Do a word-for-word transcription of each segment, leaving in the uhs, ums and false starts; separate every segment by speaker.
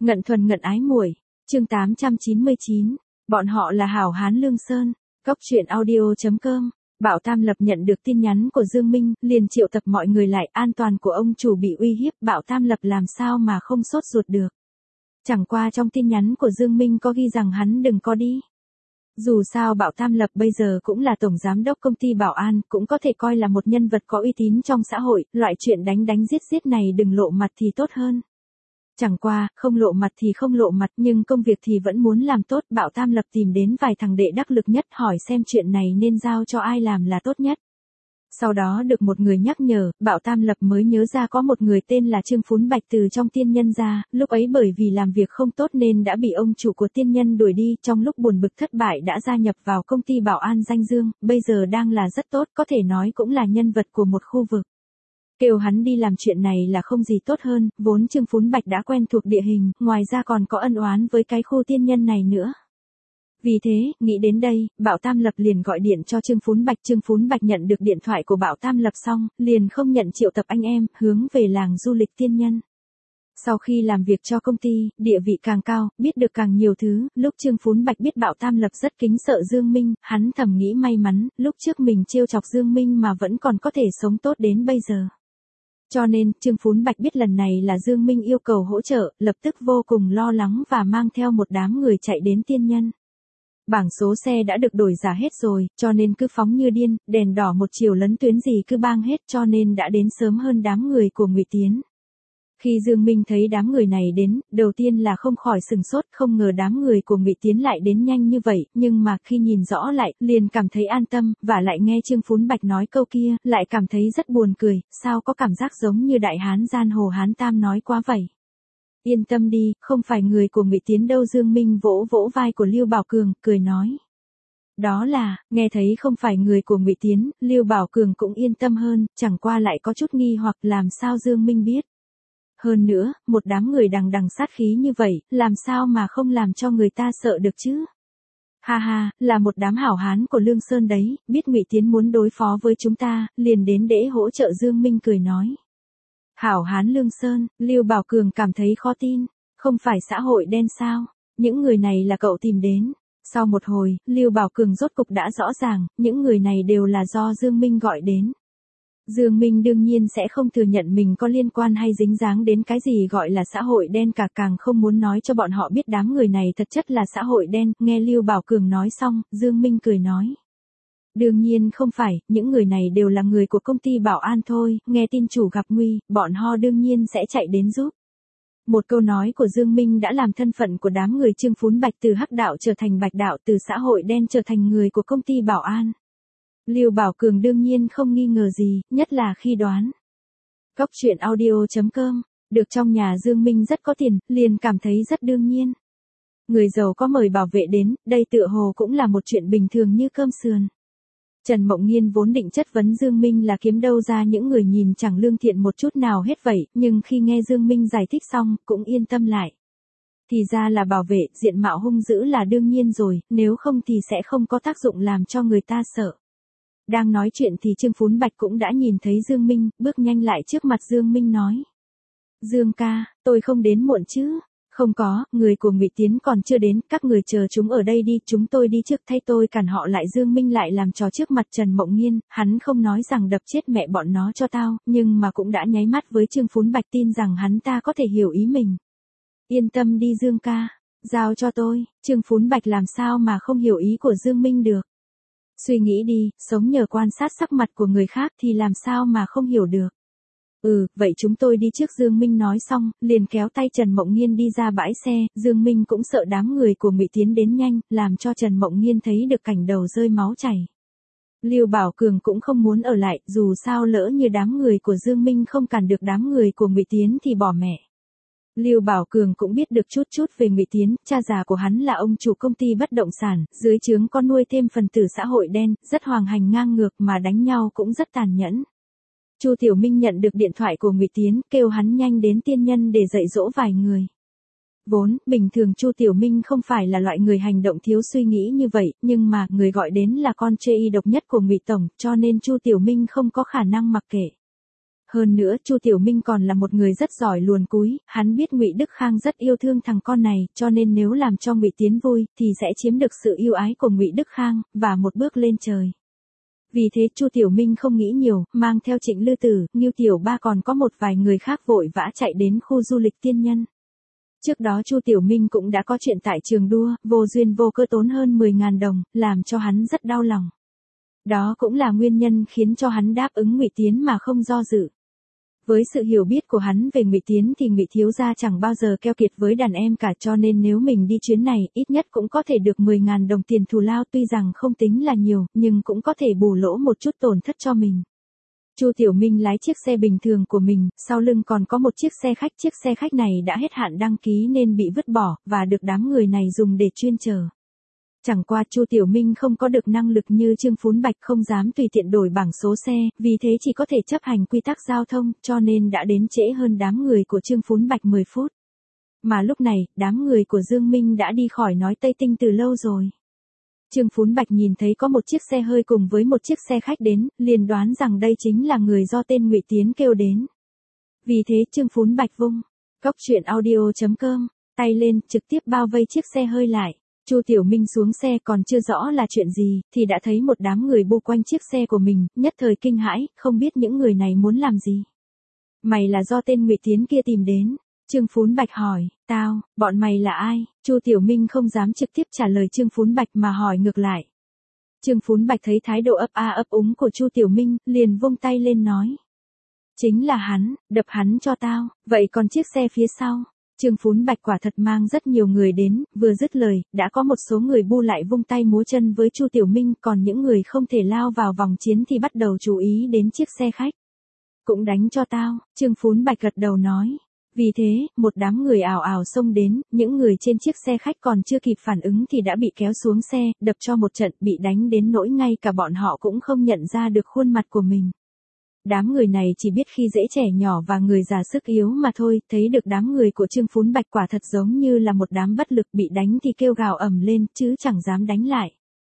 Speaker 1: Ngận thuần ngận ái muội, chương tám trăm chín mươi chín, bọn họ là hảo hán Lương Sơn, cốc truyện audio chấm com. Bảo Tam Lập nhận được tin nhắn của Dương Minh, liền triệu tập mọi người lại, an toàn của ông chủ bị uy hiếp, Bảo Tam Lập làm sao mà không sốt ruột được. Chẳng qua trong tin nhắn của Dương Minh có ghi rằng hắn đừng có đi. Dù sao Bảo Tam Lập bây giờ cũng là tổng giám đốc công ty bảo an, cũng có thể coi là một nhân vật có uy tín trong xã hội, loại chuyện đánh đánh giết giết này đừng lộ mặt thì tốt hơn. Chẳng qua, không lộ mặt thì không lộ mặt nhưng công việc thì vẫn muốn làm tốt. Bảo Tam Lập tìm đến vài thằng đệ đắc lực nhất hỏi xem chuyện này nên giao cho ai làm là tốt nhất. Sau đó được một người nhắc nhở, Bảo Tam Lập mới nhớ ra có một người tên là Trương Phún Bạch từ trong tiên nhân ra, lúc ấy bởi vì làm việc không tốt nên đã bị ông chủ của tiên nhân đuổi đi, trong lúc buồn bực thất bại đã gia nhập vào công ty bảo an danh dương, bây giờ đang là rất tốt, có thể nói cũng là nhân vật của một khu vực. Kêu hắn đi làm chuyện này là không gì tốt hơn, vốn Trương Phún Bạch đã quen thuộc địa hình, ngoài ra còn có ân oán với cái khu tiên nhân này nữa. Vì thế, nghĩ đến đây, Bảo Tam Lập liền gọi điện cho Trương Phún Bạch. Trương Phún Bạch nhận được điện thoại của Bảo Tam Lập xong, liền không nhận triệu tập anh em, hướng về làng du lịch tiên nhân. Sau khi làm việc cho công ty, địa vị càng cao, biết được càng nhiều thứ, lúc Trương Phún Bạch biết Bảo Tam Lập rất kính sợ Dương Minh, hắn thầm nghĩ may mắn, lúc trước mình trêu chọc Dương Minh mà vẫn còn có thể sống tốt đến bây giờ. Cho nên, Trương Phún Bạch biết lần này là Dương Minh yêu cầu hỗ trợ, lập tức vô cùng lo lắng và mang theo một đám người chạy đến tiên nhân. Bảng số xe đã được đổi giả hết rồi, cho nên cứ phóng như điên, đèn đỏ một chiều lấn tuyến gì cứ bang hết cho nên đã đến sớm hơn đám người của Ngụy Tiến. Khi Dương Minh thấy đám người này đến, đầu tiên là không khỏi sừng sốt, không ngờ đám người của Ngụy Tiến lại đến nhanh như vậy, nhưng mà khi nhìn rõ lại, liền cảm thấy an tâm, và lại nghe Trương Phún Bạch nói câu kia, lại cảm thấy rất buồn cười, sao có cảm giác giống như đại hán giang hồ Hán Tam nói quá vậy. Yên tâm đi, không phải người của Ngụy Tiến đâu. Dương Minh vỗ vỗ vai của Lưu Bảo Cường, cười nói. Đó là, nghe thấy không phải người của Ngụy Tiến, Lưu Bảo Cường cũng yên tâm hơn, chẳng qua lại có chút nghi hoặc làm sao Dương Minh biết. Hơn nữa, một đám người đằng đằng sát khí như vậy, làm sao mà không làm cho người ta sợ được chứ? Ha ha, là một đám hảo hán của Lương Sơn đấy, biết Ngụy Tiến muốn đối phó với chúng ta, liền đến để hỗ trợ. Dương Minh cười nói. Hảo hán Lương Sơn, Lưu Bảo Cường cảm thấy khó tin, không phải xã hội đen sao? Những người này là cậu tìm đến. Sau một hồi, Lưu Bảo Cường rốt cục đã rõ ràng, những người này đều là do Dương Minh gọi đến. Dương Minh đương nhiên sẽ không thừa nhận mình có liên quan hay dính dáng đến cái gì gọi là xã hội đen cả, càng không muốn nói cho bọn họ biết đám người này thật chất là xã hội đen. Nghe Lưu Bảo Cường nói xong, Dương Minh cười nói. Đương nhiên không phải, những người này đều là người của công ty bảo an thôi, nghe tin chủ gặp nguy, bọn họ đương nhiên sẽ chạy đến giúp. Một câu nói của Dương Minh đã làm thân phận của đám người Trương Phún Bạch từ hắc đạo trở thành bạch đạo, từ xã hội đen trở thành người của công ty bảo an. Lưu Bảo Cường đương nhiên không nghi ngờ gì, nhất là khi đoán. Cốc truyện audio chấm com, được trong nhà Dương Minh rất có tiền, liền cảm thấy rất đương nhiên. Người giàu có mời bảo vệ đến, đây tựa hồ cũng là một chuyện bình thường như cơm sườn. Trần Mộng Nghiên vốn định chất vấn Dương Minh là kiếm đâu ra những người nhìn chẳng lương thiện một chút nào hết vậy, nhưng khi nghe Dương Minh giải thích xong, cũng yên tâm lại. Thì ra là bảo vệ, diện mạo hung dữ là đương nhiên rồi, nếu không thì sẽ không có tác dụng làm cho người ta sợ. Đang nói chuyện thì Trương Phún Bạch cũng đã nhìn thấy Dương Minh, bước nhanh lại trước mặt Dương Minh nói. Dương ca, tôi không đến muộn chứ? Không có, người của Ngụy Tiến còn chưa đến, các người chờ chúng ở đây đi, chúng tôi đi trước thay tôi cản họ lại. Dương Minh lại làm trò trước mặt Trần Mộng Nghiên, hắn không nói rằng đập chết mẹ bọn nó cho tao, nhưng mà cũng đã nháy mắt với Trương Phún Bạch tin rằng hắn ta có thể hiểu ý mình. Yên tâm đi Dương ca, giao cho tôi. Trương Phún Bạch làm sao mà không hiểu ý của Dương Minh được. Suy nghĩ đi, sống nhờ quan sát sắc mặt của người khác thì làm sao mà không hiểu được. Ừ, vậy chúng tôi đi trước. Dương Minh nói xong, liền kéo tay Trần Mộng Nghiên đi ra bãi xe. Dương Minh cũng sợ đám người của Ngụy Tiến đến nhanh, làm cho Trần Mộng Nghiên thấy được cảnh đầu rơi máu chảy. Lưu Bảo Cường cũng không muốn ở lại, dù sao lỡ như đám người của Dương Minh không cản được đám người của Ngụy Tiến thì bỏ mẹ. Lưu Bảo Cường cũng biết được chút chút về Ngụy Tiến, cha già của hắn là ông chủ công ty bất động sản, dưới trướng có nuôi thêm phần tử xã hội đen, rất hoàng hành ngang ngược mà đánh nhau cũng rất tàn nhẫn. Chu Tiểu Minh nhận được điện thoại của Ngụy Tiến, kêu hắn nhanh đến tiên nhân để dạy dỗ vài người. Vốn, bình thường Chu Tiểu Minh không phải là loại người hành động thiếu suy nghĩ như vậy, nhưng mà người gọi đến là con chê y độc nhất của Ngụy Tổng, cho nên Chu Tiểu Minh không có khả năng mặc kệ. Hơn nữa, Chu Tiểu Minh còn là một người rất giỏi luồn cúi, hắn biết Ngụy Đức Khang rất yêu thương thằng con này, cho nên nếu làm cho Ngụy Tiến vui, thì sẽ chiếm được sự yêu ái của Ngụy Đức Khang, và một bước lên trời. Vì thế Chu Tiểu Minh không nghĩ nhiều, mang theo Trịnh Lư Tử, Ngưu Tiểu Ba còn có một vài người khác vội vã chạy đến khu du lịch Tiên Nhân. Trước đó Chu Tiểu Minh cũng đã có chuyện tại trường đua, vô duyên vô cớ tốn hơn mười nghìn đồng, làm cho hắn rất đau lòng. Đó cũng là nguyên nhân khiến cho hắn đáp ứng Ngụy Tiến mà không do dự. Với sự hiểu biết của hắn về Ngụy Tiến thì Ngụy thiếu gia chẳng bao giờ keo kiệt với đàn em cả, cho nên nếu mình đi chuyến này, ít nhất cũng có thể được mười nghìn đồng tiền thù lao, tuy rằng không tính là nhiều, nhưng cũng có thể bù lỗ một chút tổn thất cho mình. Chu Tiểu Minh lái chiếc xe bình thường của mình, sau lưng còn có một chiếc xe khách, chiếc xe khách này đã hết hạn đăng ký nên bị vứt bỏ, và được đám người này dùng để chuyên chở. Chẳng qua Chu Tiểu Minh không có được năng lực như Trương Phún Bạch, không dám tùy tiện đổi bảng số xe, vì thế chỉ có thể chấp hành quy tắc giao thông, cho nên đã đến trễ hơn đám người của Trương Phún Bạch mười phút. Mà lúc này, đám người của Dương Minh đã đi khỏi nói Tây Tinh từ lâu rồi. Trương Phún Bạch nhìn thấy có một chiếc xe hơi cùng với một chiếc xe khách đến, liền đoán rằng đây chính là người do tên Ngụy Tiến kêu đến. Vì thế Trương Phún Bạch vung cốc truyện audio chấm com tay lên, trực tiếp bao vây chiếc xe hơi lại. Chu Tiểu Minh xuống xe còn chưa rõ là chuyện gì, thì đã thấy một đám người bu quanh chiếc xe của mình, nhất thời kinh hãi, không biết những người này muốn làm gì. Mày là do tên Ngụy Tiến kia tìm đến. Trương Phún Bạch hỏi, tao, bọn mày là ai? Chu Tiểu Minh không dám trực tiếp trả lời Trương Phún Bạch mà hỏi ngược lại. Trương Phún Bạch thấy thái độ ấp a ấp úng của Chu Tiểu Minh, liền vung tay lên nói. Chính là hắn, đập hắn cho tao, vậy còn chiếc xe phía sau? Trương Phún Bạch quả thật mang rất nhiều người đến, vừa dứt lời, đã có một số người bu lại vung tay múa chân với Chu Tiểu Minh, còn những người không thể lao vào vòng chiến thì bắt đầu chú ý đến chiếc xe khách. Cũng đánh cho tao, Trương Phún Bạch gật đầu nói. Vì thế, một đám người ào ào xông đến, những người trên chiếc xe khách còn chưa kịp phản ứng thì đã bị kéo xuống xe, đập cho một trận, bị đánh đến nỗi ngay cả bọn họ cũng không nhận ra được khuôn mặt của mình. Đám người này chỉ biết khi dễ trẻ nhỏ và người già sức yếu mà thôi, thấy được đám người của Trương Phún Bạch quả thật giống như là một đám bất lực, bị đánh thì kêu gào ầm lên, chứ chẳng dám đánh lại.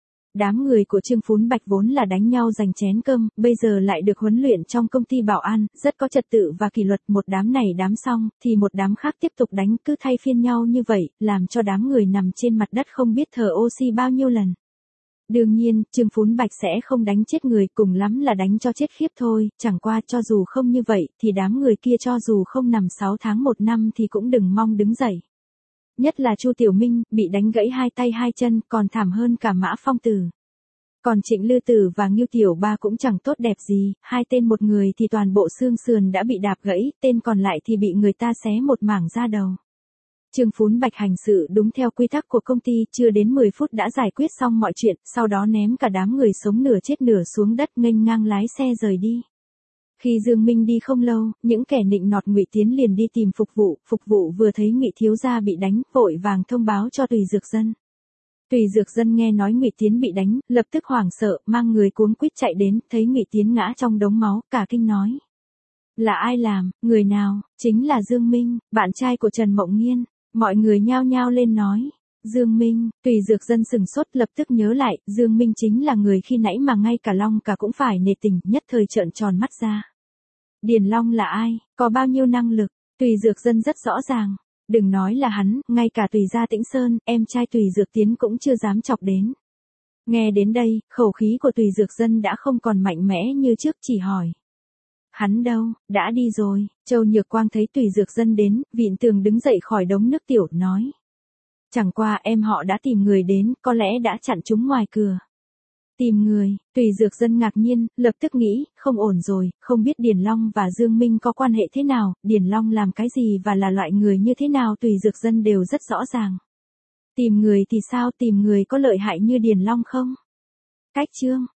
Speaker 1: Đám người của Trương Phún Bạch vốn là đánh nhau giành chén cơm, bây giờ lại được huấn luyện trong công ty bảo an, rất có trật tự và kỷ luật, một đám này đám xong, thì một đám khác tiếp tục đánh, cứ thay phiên nhau như vậy, làm cho đám người nằm trên mặt đất không biết thở oxy bao nhiêu lần. Đương nhiên, Trương Phún Bạch sẽ không đánh chết người, cùng lắm là đánh cho chết khiếp thôi, chẳng qua cho dù không như vậy, thì đám người kia cho dù không nằm sáu tháng một năm thì cũng đừng mong đứng dậy. Nhất là Chu Tiểu Minh, bị đánh gãy hai tay hai chân, còn thảm hơn cả Mã Phong Tử. Còn Trịnh Lư Tử và Ngưu Tiểu Ba cũng chẳng tốt đẹp gì, hai tên một người thì toàn bộ xương sườn đã bị đạp gãy, tên còn lại thì bị người ta xé một mảng da đầu. Trương Phún Bạch hành sự đúng theo quy tắc của công ty, chưa đến mười phút đã giải quyết xong mọi chuyện, sau đó ném cả đám người sống nửa chết nửa xuống đất, nghênh ngang lái xe rời đi. Khi Dương Minh đi không lâu, những kẻ nịnh nọt Ngụy Tiến liền đi tìm phục vụ, phục vụ vừa thấy Ngụy thiếu gia bị đánh, vội vàng thông báo cho Tùy Dược Dân. Tùy Dược Dân nghe nói Ngụy Tiến bị đánh, lập tức hoảng sợ, mang người cuống quýt chạy đến, thấy Ngụy Tiến ngã trong đống máu, cả kinh nói: "Là ai làm, người nào?" "Chính là Dương Minh, bạn trai của Trần Mộng Nghiên." Mọi người nhao nhao lên nói: "Dương Minh." Tùy Dược Dân sừng sốt, lập tức nhớ lại, Dương Minh chính là người khi nãy mà ngay cả Long cả cũng phải nể tình, nhất thời trợn tròn mắt ra. Điền Long là ai, có bao nhiêu năng lực? Tùy Dược Dân rất rõ ràng. Đừng nói là hắn, ngay cả Tùy gia Tĩnh Sơn, em trai Tùy Dược Tiến cũng chưa dám chọc đến. Nghe đến đây, khẩu khí của Tùy Dược Dân đã không còn mạnh mẽ như trước, chỉ hỏi: "Hắn đâu?" "Đã đi rồi." Châu Nhược Quang thấy Tùy Dược Dân đến, vịn tường đứng dậy khỏi đống nước tiểu, nói: "Chẳng qua em họ đã tìm người đến, có lẽ đã chặn chúng ngoài cửa." Tìm người? Tùy Dược Dân ngạc nhiên, lập tức nghĩ, không ổn rồi, không biết Điền Long và Dương Minh có quan hệ thế nào, Điền Long làm cái gì và là loại người như thế nào Tùy Dược Dân đều rất rõ ràng. Tìm người thì sao, tìm người có lợi hại như Điền Long không? Cách chương